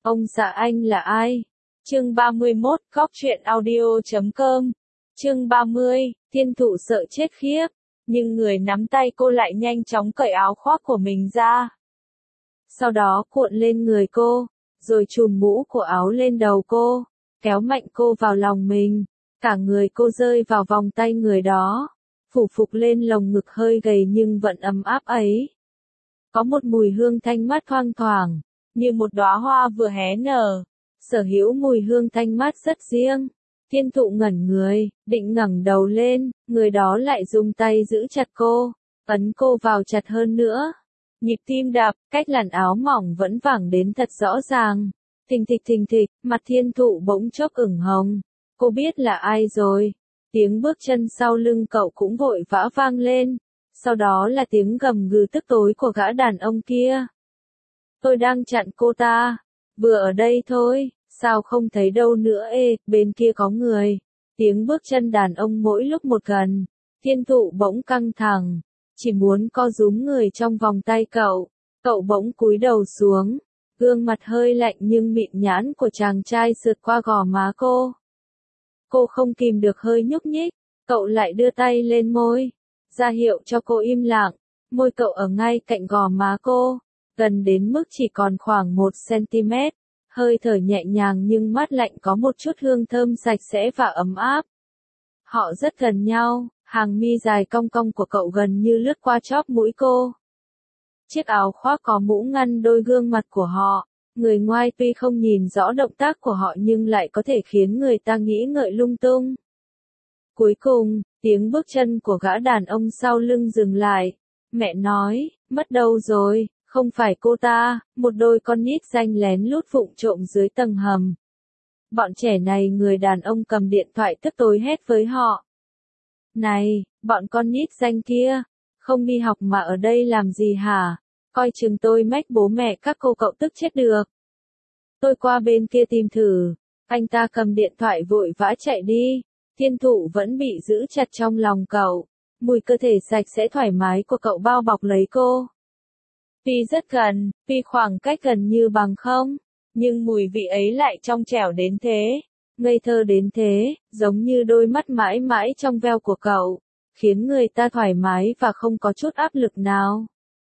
Ông xã anh là ai? Chương 31, Cóc truyện audio.com. Chương 30, Thiên Thụ sợ chết khiếp, nhưng người nắm tay cô lại nhanh chóng cởi áo khoác của mình ra. Sau đó cuộn lên người cô, rồi trùm mũ của áo lên đầu cô, kéo mạnh cô vào lòng mình. Cả người cô rơi vào vòng tay người đó, phủ phục lên lồng ngực hơi gầy nhưng vẫn ấm áp ấy. Có một mùi hương thanh mát thoang thoảng, như một đóa hoa vừa hé nở, sở hữu mùi hương thanh mát rất riêng. Thiên Thụ ngẩn người, định ngẩng đầu lên, người đó lại dùng tay giữ chặt cô, ấn cô vào chặt hơn nữa. Nhịp tim đập, cách làn áo mỏng vẫn vẳng đến thật rõ ràng. Thình thịch, mặt Thiên Thụ bỗng chốc ửng hồng. Cô biết là ai rồi. Tiếng bước chân sau lưng cậu cũng vội vã vang lên. Sau đó là tiếng gầm gừ tức tối của gã đàn ông kia. Tôi đang chặn cô ta. Vừa ở đây thôi, sao không thấy đâu nữa ê, bên kia có người. Tiếng bước chân đàn ông mỗi lúc một gần. Thiên Thụ bỗng căng thẳng, chỉ muốn co rúm người trong vòng tay cậu. Cậu bỗng cúi đầu xuống, gương mặt hơi lạnh nhưng mịn nhãn của chàng trai sượt qua gò má cô. Cô không kìm được hơi nhúc nhích, cậu lại đưa tay lên môi, ra hiệu cho cô im lặng. Môi cậu ở ngay cạnh gò má cô, gần đến mức chỉ còn khoảng 1 cm. Hơi thở nhẹ nhàng nhưng mát lạnh, có một chút hương thơm sạch sẽ và ấm áp. Họ rất gần nhau, hàng mi dài cong cong của cậu gần như lướt qua chóp mũi cô. Chiếc áo khoác có mũ ngăn đôi gương mặt của họ. Người ngoài tuy không nhìn rõ động tác của họ nhưng lại có thể khiến người ta nghĩ ngợi lung tung. Cuối cùng, tiếng bước chân của gã đàn ông sau lưng dừng lại. Mẹ nói, mất đâu rồi, không phải cô ta, một đôi con nít danh lén lút vụng trộm dưới tầng hầm. Bọn trẻ này, người đàn ông cầm điện thoại tức tối hét với họ. Này, bọn con nít danh kia, không đi học mà ở đây làm gì hả? Coi chừng tôi mách bố mẹ các cô cậu tức chết được. Tôi qua bên kia tìm thử. Anh ta cầm điện thoại vội vã chạy đi. Thiên Thụ vẫn bị giữ chặt trong lòng cậu. Mùi cơ thể sạch sẽ thoải mái của cậu bao bọc lấy cô. Tuy rất gần, tuy khoảng cách gần như bằng không, nhưng mùi vị ấy lại trong trẻo đến thế, ngây thơ đến thế, giống như đôi mắt mãi mãi trong veo của cậu, khiến người ta thoải mái và không có chút áp lực nào.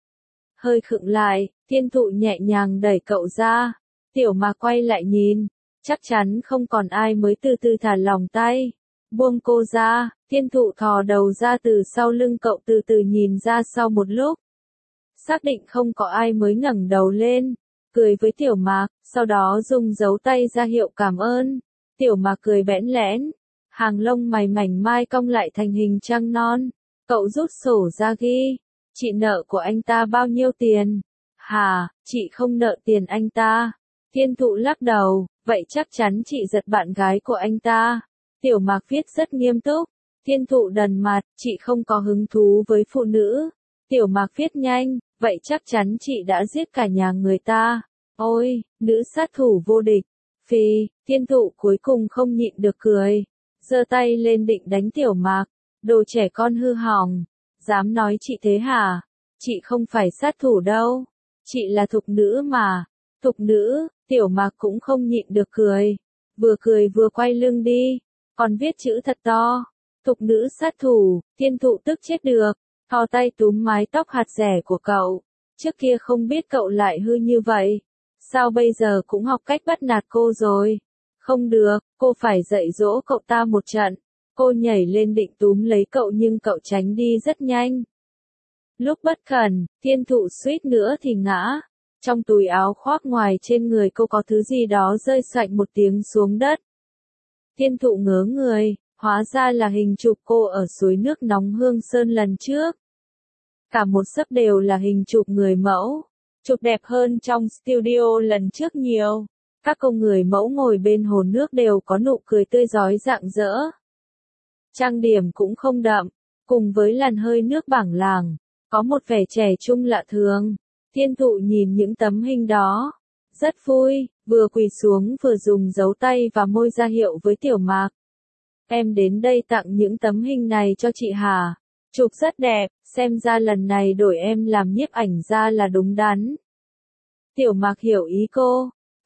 Hơi khựng lại, Thiên Thụ nhẹ nhàng đẩy cậu ra. Tiểu Mạc quay lại nhìn, chắc chắn không còn ai mới từ từ thả lỏng tay. Buông cô ra, Thiên Thụ thò đầu ra từ sau lưng cậu, từ từ nhìn ra sau một lúc. Xác định không có ai mới ngẩng đầu lên, cười với Tiểu Mạc, sau đó dùng dấu tay ra hiệu cảm ơn. Tiểu Mạc cười bẽn lẽn, hàng lông mày mảnh mai cong lại thành hình trăng non. Cậu rút sổ ra ghi, chị nợ của anh ta bao nhiêu tiền? Hả, chị không nợ tiền anh ta. Thiên Thụ lắc đầu, vậy chắc chắn chị giật bạn gái của anh ta. Tiểu Mạc viết rất nghiêm túc. Thiên Thụ đần mặt, chị không có hứng thú với phụ nữ. Tiểu Mạc viết nhanh, vậy chắc chắn chị đã giết cả nhà người ta. Ôi, nữ sát thủ vô địch. Phì, Thiên Thụ cuối cùng không nhịn được cười. Giơ tay lên định đánh Tiểu Mạc. Đồ trẻ con hư hỏng. Dám nói chị thế hả? Chị không phải sát thủ đâu. Chị là thục nữ mà. Thục nữ, Tiểu Mạc cũng không nhịn được cười. Vừa cười vừa quay lưng đi. Còn viết chữ thật to. Thục nữ sát thủ. Thiên Thụ tức chết được. Thò tay túm mái tóc hạt rẻ của cậu. Trước kia không biết cậu lại hư như vậy. Sao bây giờ cũng học cách bắt nạt cô rồi? Không được, cô phải dạy dỗ cậu ta một trận. Cô nhảy lên định túm lấy cậu nhưng cậu tránh đi rất nhanh. Lúc bất cẩn, Thiên Thụ suýt nữa thì ngã. Trong túi áo khoác ngoài trên người cô có thứ gì đó rơi xoạch một tiếng xuống đất. Thiên Thụ ngớ người, hóa ra là hình chụp cô ở suối nước nóng Hương Sơn lần trước. Cả một sấp đều là hình chụp người mẫu. Chụp đẹp hơn trong studio lần trước nhiều. Các cô người mẫu ngồi bên hồ nước đều có nụ cười tươi rói rạng rỡ. Trang điểm cũng không đậm, cùng với làn hơi nước bảng làng, có một vẻ trẻ trung lạ thường. Thiên Thụ nhìn những tấm hình đó, rất vui, vừa quỳ xuống vừa dùng dấu tay và môi ra hiệu với Tiểu Mạc. Em đến đây tặng những tấm hình này cho chị hả? Chụp rất đẹp, xem ra lần này đổi em làm nhiếp ảnh gia là đúng đắn. Tiểu Mạc hiểu ý cô,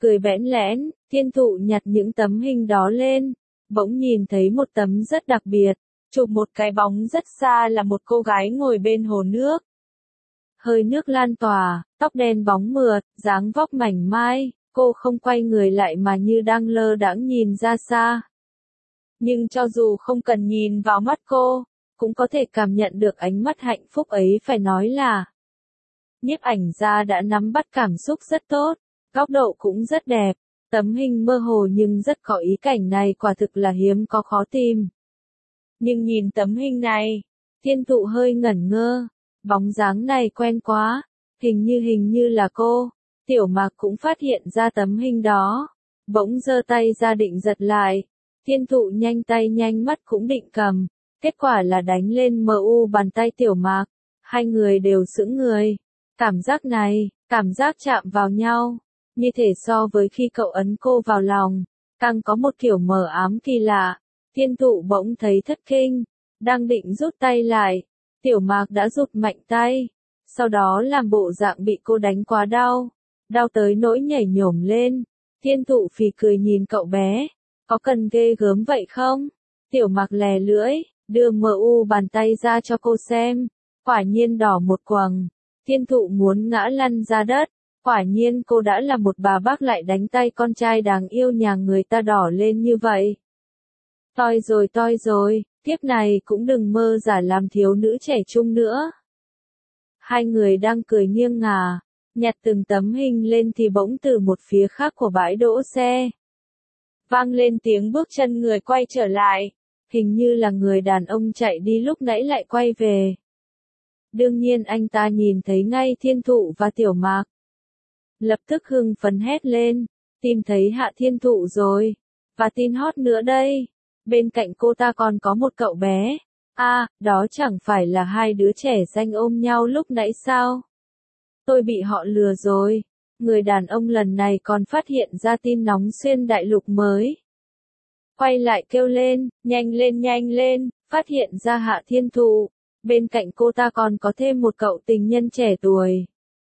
cười bẽn lẽn, Thiên Thụ nhặt những tấm hình đó lên, bỗng nhìn thấy một tấm rất đặc biệt, chụp một cái bóng rất xa là một cô gái ngồi bên hồ nước. Hơi nước lan tỏa, tóc đen bóng mượt, dáng vóc mảnh mai, cô không quay người lại mà như đang lơ đãng nhìn ra xa. Nhưng cho dù không cần nhìn vào mắt cô, cũng có thể cảm nhận được ánh mắt hạnh phúc ấy, phải nói là nhiếp ảnh gia đã nắm bắt cảm xúc rất tốt, góc độ cũng rất đẹp, tấm hình mơ hồ nhưng rất có ý cảnh này quả thực là hiếm có khó tìm. Nhưng nhìn tấm hình này, Thiên Thụ hơi ngẩn ngơ, bóng dáng này quen quá, hình như là cô. Tiểu Mạc cũng phát hiện ra tấm hình đó, bỗng giơ tay ra định giật lại, Thiên Thụ nhanh tay nhanh mắt cũng định cầm, kết quả là đánh lên mu bàn tay Tiểu Mạc, hai người đều sững người. Cảm giác này, cảm giác chạm vào nhau, như thể so với khi cậu ấn cô vào lòng, càng có một kiểu mờ ám kỳ lạ. Thiên Thụ bỗng thấy thất kinh, đang định rút tay lại, Tiểu Mạc đã rụt mạnh tay, sau đó làm bộ dạng bị cô đánh quá đau, đau tới nỗi nhảy nhổm lên. Thiên Thụ phì cười nhìn cậu bé, có cần ghê gớm vậy không? Tiểu Mạc lè lưỡi, đưa mu bàn tay ra cho cô xem, quả nhiên đỏ một quầng. Thiên Thụ muốn ngã lăn ra đất, quả nhiên cô đã là một bà bác lại đánh tay con trai đáng yêu nhà người ta đỏ lên như vậy. Toi rồi, tiếp này cũng đừng mơ giả làm thiếu nữ trẻ trung nữa. Hai người đang cười nghiêng ngả, nhặt từng tấm hình lên thì bỗng từ một phía khác của bãi đỗ xe vang lên tiếng bước chân người quay trở lại, hình như là người đàn ông chạy đi lúc nãy lại quay về. Đương nhiên anh ta nhìn thấy ngay Thiên Thụ và Tiểu Mạc, lập tức hưng phấn hét lên, tìm thấy Hạ Thiên Thụ rồi, và tin hot nữa đây, bên cạnh cô ta còn có một cậu bé. Đó chẳng phải là hai đứa trẻ danh ôm nhau lúc nãy sao? Tôi bị họ lừa rồi. Người đàn ông lần này còn phát hiện ra tin nóng xuyên đại lục mới. Quay lại kêu lên, nhanh lên, phát hiện ra Hạ Thiên Thụ. Bên cạnh cô ta còn có thêm một cậu tình nhân trẻ tuổi.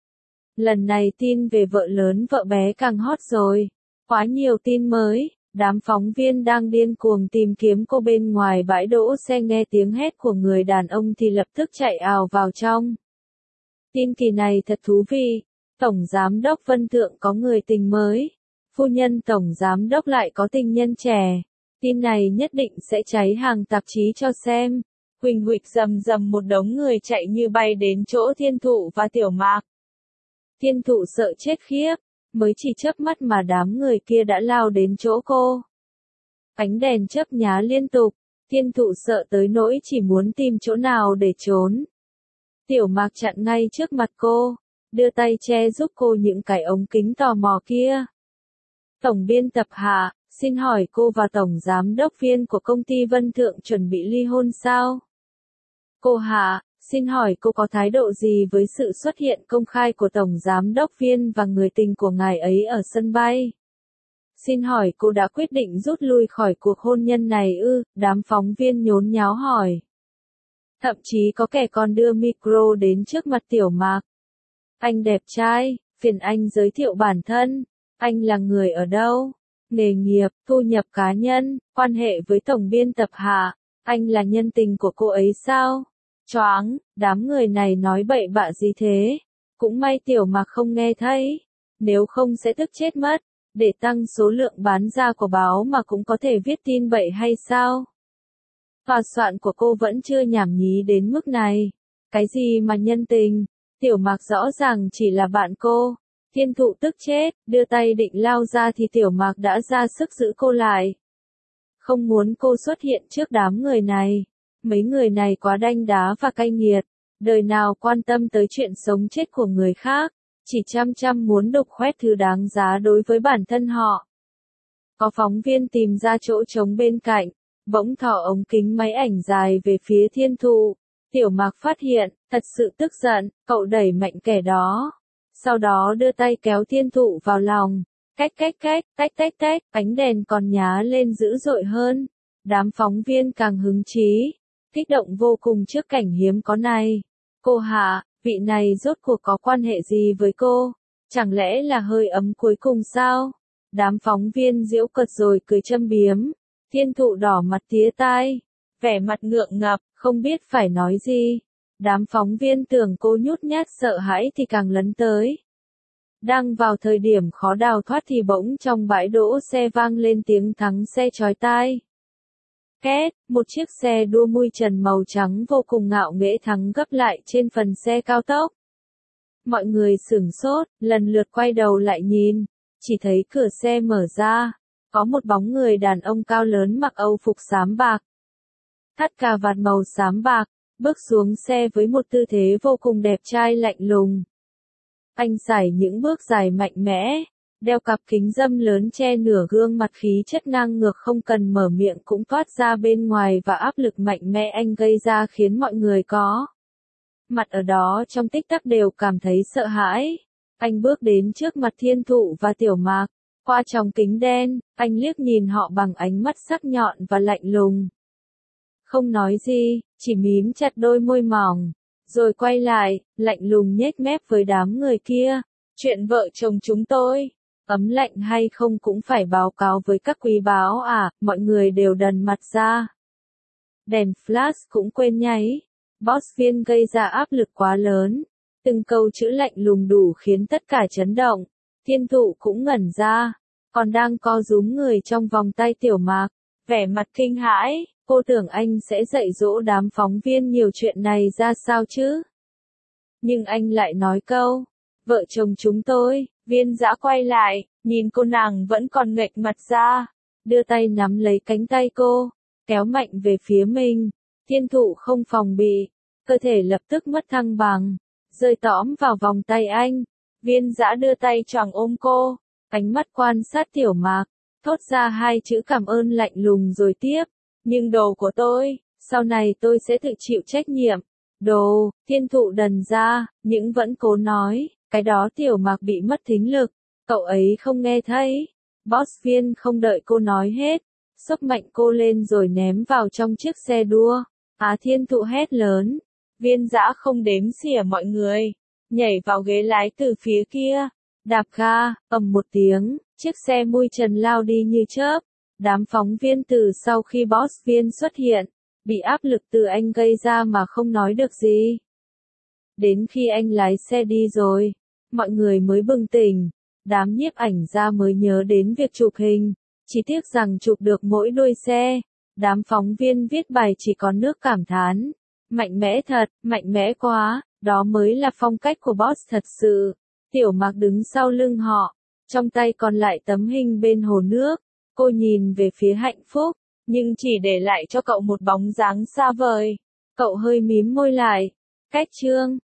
Lần này tin về vợ lớn vợ bé càng hot rồi. Quá nhiều tin mới. Đám phóng viên đang điên cuồng tìm kiếm cô bên ngoài bãi đỗ xe, nghe tiếng hét của người đàn ông thì lập tức chạy ào vào trong. Tin kỳ này thật thú vị. Tổng giám đốc Vân Thượng có người tình mới. Phu nhân tổng giám đốc lại có tình nhân trẻ. Tin này nhất định sẽ cháy hàng tạp chí cho xem. Huỳnh huỵch rầm một đống người chạy như bay đến chỗ Thiên Thụ và Tiểu Mạc. Thiên Thụ sợ chết khiếp. Mới chỉ chớp mắt mà đám người kia đã lao đến chỗ cô. Ánh đèn chớp nhá liên tục, Thiên Thụ sợ tới nỗi chỉ muốn tìm chỗ nào để trốn. Tiểu Mạc chặn ngay trước mặt cô, đưa tay che giúp cô những cái ống kính tò mò kia. Tổng biên tập Hạ, xin hỏi cô và tổng giám đốc viên của công ty Vân Thượng chuẩn bị ly hôn sao? Cô Hạ, xin hỏi cô có thái độ gì với sự xuất hiện công khai của Tổng Giám đốc Viên và người tình của ngài ấy ở sân bay? Xin hỏi cô đã quyết định rút lui khỏi cuộc hôn nhân này ư? Đám phóng viên nhốn nháo hỏi. Thậm chí có kẻ còn đưa micro đến trước mặt Tiểu Mạc. Anh đẹp trai, phiền anh giới thiệu bản thân. Anh là người ở đâu? Nghề nghiệp, thu nhập cá nhân, quan hệ với tổng biên tập Hạ. Anh là nhân tình của cô ấy sao? Choáng, đám người này nói bậy bạ gì thế? Cũng may Tiểu Mạc không nghe thấy. Nếu không sẽ tức chết mất. Để tăng số lượng bán ra của báo mà cũng có thể viết tin bậy hay sao? Tòa soạn của cô vẫn chưa nhảm nhí đến mức này. Cái gì mà nhân tình? Tiểu Mạc rõ ràng chỉ là bạn cô. Thiên Thụ tức chết, đưa tay định lao ra thì Tiểu Mạc đã ra sức giữ cô lại. Không muốn cô xuất hiện trước đám người này. Mấy người này quá đanh đá và cay nghiệt, đời nào quan tâm tới chuyện sống chết của người khác, chỉ chăm muốn đục khoét thứ đáng giá đối với bản thân họ. Có phóng viên tìm ra chỗ trống bên cạnh, bỗng thò ống kính máy ảnh dài về phía Thiên Thụ. Tiểu Mạc phát hiện, thật sự tức giận, cậu đẩy mạnh kẻ đó. Sau đó đưa tay kéo Thiên Thụ vào lòng, tách, ánh đèn còn nhá lên dữ dội hơn. Đám phóng viên càng hứng chí, kích động vô cùng trước cảnh hiếm có này. Cô Hạ, vị này rốt cuộc có quan hệ gì với cô? Chẳng lẽ là hơi ấm cuối cùng sao? Đám phóng viên giễu cợt rồi cười châm biếm. Thiên thụ đỏ mặt tía tai, vẻ mặt ngượng ngập, không biết phải nói gì. Đám phóng viên tưởng cô nhút nhát sợ hãi thì càng lấn tới. Đang vào thời điểm khó đào thoát thì bỗng trong bãi đỗ xe vang lên tiếng thắng xe chói tai. Két, một chiếc xe đua mui trần màu trắng vô cùng ngạo nghễ thắng gấp lại trên phần xe cao tốc. Mọi người sửng sốt, lần lượt quay đầu lại nhìn, chỉ thấy cửa xe mở ra, có một bóng người đàn ông cao lớn mặc âu phục xám bạc, thắt cà vạt màu xám bạc, bước xuống xe với một tư thế vô cùng đẹp trai lạnh lùng. Anh sải những bước dài mạnh mẽ, đeo cặp kính râm lớn che nửa gương mặt, khí chất ngang ngược không cần mở miệng cũng toát ra bên ngoài, và áp lực mạnh mẽ anh gây ra khiến mọi người có mặt ở đó trong tích tắc đều cảm thấy sợ hãi. Anh bước đến trước mặt Thiên Thụ và Tiểu Mạc, qua tròng kính đen, anh liếc nhìn họ bằng ánh mắt sắc nhọn và lạnh lùng. Không nói gì, chỉ mím chặt đôi môi mỏng, rồi quay lại, lạnh lùng nhếch mép với đám người kia. Chuyện vợ chồng chúng tôi, ấm lạnh hay không cũng phải báo cáo với các quý báo à, mọi người đều đần mặt ra. Đèn flash cũng quên nháy. Boss Viên gây ra áp lực quá lớn. Từng câu chữ lạnh lùng đủ khiến tất cả chấn động. Thiên Thụ cũng ngẩn ra, còn đang co rúm người trong vòng tay Tiểu Mạc, vẻ mặt kinh hãi. Cô tưởng anh sẽ dạy dỗ đám phóng viên nhiều chuyện này ra sao chứ? Nhưng anh lại nói câu, vợ chồng chúng tôi. Viên Dã quay lại, nhìn cô nàng vẫn còn nghệch mặt ra, đưa tay nắm lấy cánh tay cô, kéo mạnh về phía mình. Thiên Thụ không phòng bị, cơ thể lập tức mất thăng bằng, rơi tõm vào vòng tay anh. Viên Dã đưa tay choàng ôm cô, ánh mắt quan sát Tiểu Mạc, thốt ra hai chữ cảm ơn lạnh lùng rồi tiếp. Nhưng đồ của tôi, sau này tôi sẽ tự chịu trách nhiệm. Đồ, Thiên Thụ đần ra, nhưng vẫn cố nói, cái đó Tiểu Mạc bị mất thính lực, cậu ấy không nghe thấy. Boss Viên không đợi cô nói hết, xốc mạnh cô lên rồi ném vào trong chiếc xe đua. Thiên Thụ hét lớn. Viên Dã không đếm xỉa mọi người, nhảy vào ghế lái từ phía kia, đạp ga, ầm một tiếng, chiếc xe mui trần lao đi như chớp. Đám phóng viên từ sau khi Boss Viên xuất hiện, bị áp lực từ anh gây ra mà không nói được gì. Đến khi anh lái xe đi rồi, mọi người mới bừng tỉnh, đám nhiếp ảnh gia mới nhớ đến việc chụp hình, chỉ tiếc rằng chụp được mỗi đuôi xe. Đám phóng viên viết bài chỉ có nước cảm thán, mạnh mẽ thật, mạnh mẽ quá, đó mới là phong cách của Boss thật sự. Tiểu Mạc đứng sau lưng họ, trong tay còn lại tấm hình bên hồ nước. Cô nhìn về phía Hạnh Phúc, nhưng chỉ để lại cho cậu một bóng dáng xa vời. Cậu hơi mím môi lại. Cách chương